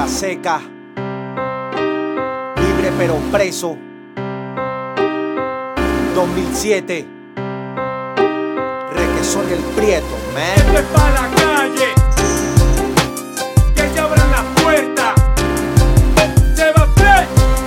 seca, libre pero preso. 2007, Requesón y el Prieto, man. Esto es pa' la calle, que se abran las puertas. Se va a hacer.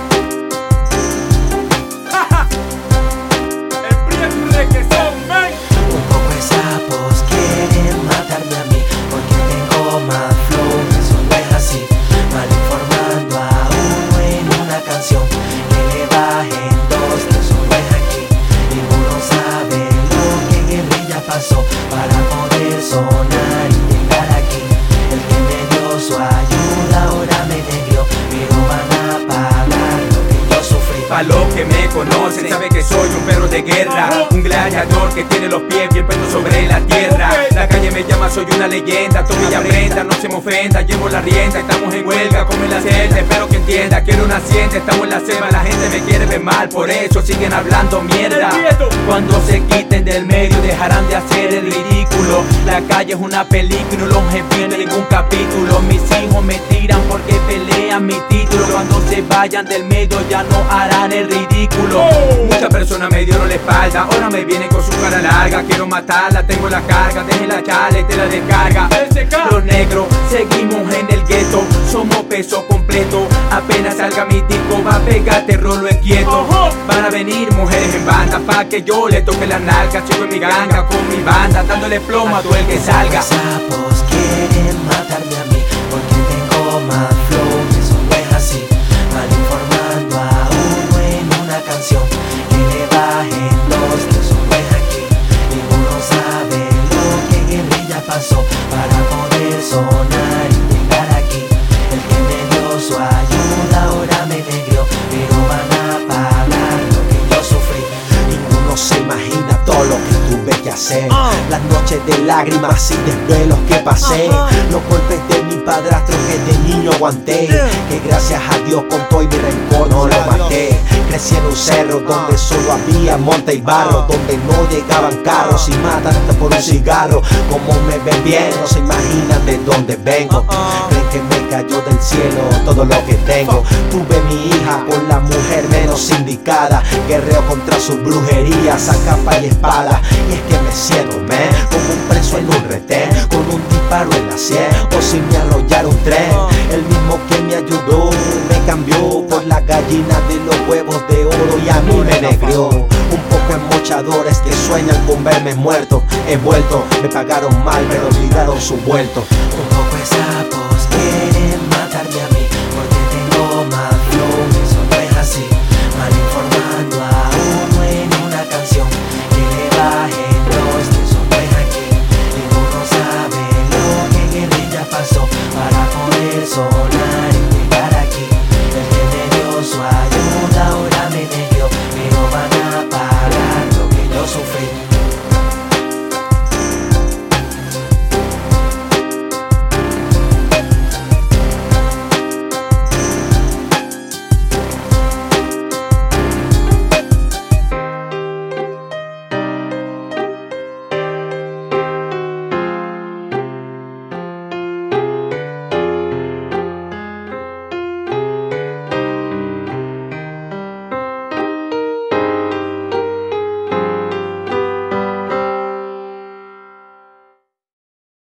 El Prieto y Requesón, man. Un poco de sapos quieren matarme a mí, porque tengo más flow, eso no es así. Mal informando a uno en una canción, que le bajen dos, que eso no es aquí. Ninguno sabe lo que Guerrilla pasó para poder sonar y llegar aquí. El que me dio su ayuda ahora me neglió, pero van a pagar lo que yo sufrí. Pa' los que me conocen, saben que soy un perro de guerra, un gladiador que tiene los pies bien puestos sobre la tierra. La calle me llama, soy una leyenda, tome y aprenda, no se me ofenda, llevo la rienda. Estamos en huelga, como en la celda, espero que entienda, quiero una hacienda, estamos en la selva, la gente me quiere ver mal, por eso siguen hablando mierda. Cuando se quiten del medio dejarán de hacer el ridículo. La calle es una película, no los viene ningún capítulo. Mis hijos me tiran porque pelean mi título. Cuando se vayan del medio ya no harán el ridículo. Muchas personas me dieron la espalda, ahora me vienen con su cara larga. Quiero matarla, tengo la carga, deje la chala y te la descarga. Los negros seguimos en el gueto, somos peso completo. Apenas salga mi disco va a pegarte rolo quieto. Van a venir mujeres en banda pa' que yo le toque la nalga. Sigo en mi ganga con mi banda, dándole plomo a todo el que salga. Sapos quieren matarme a mí, porque tengo más flow, eso no es así. Mal informando a uno en una canción, que le bajen dos, que eso no es aquí. Ninguno sabe lo que Guerrilla pasó para poder sonar y llegar aquí. El que me dio su ayuda ahora me neglió, pero van a pagar lo que yo sufrí. Ninguno se imagina todo lo que tuve que hacer, las noches de lágrimas y desvelos que pasé, los golpes de mi padrastro que de niño aguanté, que gracias a Dios con todo y mi rencor no lo maté. Crecí en un cerro donde solo había monte y barro, donde no llegaban carros y matan hasta por un cigarro. Como me ven bien, no se imaginan de dónde vengo. Creen que me cayó del cielo todo lo que tengo. Tuve mi hija con la mujer menos indicada, guerreo contra su brujería, a capa y espada. Y es que me siento, man, como un preso en un retén, con un disparo en la sien, o si me arrollara un tren. El mismo que me ayudó me cambió por la gallina de los huevos de oro y a mí me negrió. Un poco embochadores que sueñan con verme muerto, he vuelto, me pagaron mal pero olvidaron su vuelto. Un poco de sapo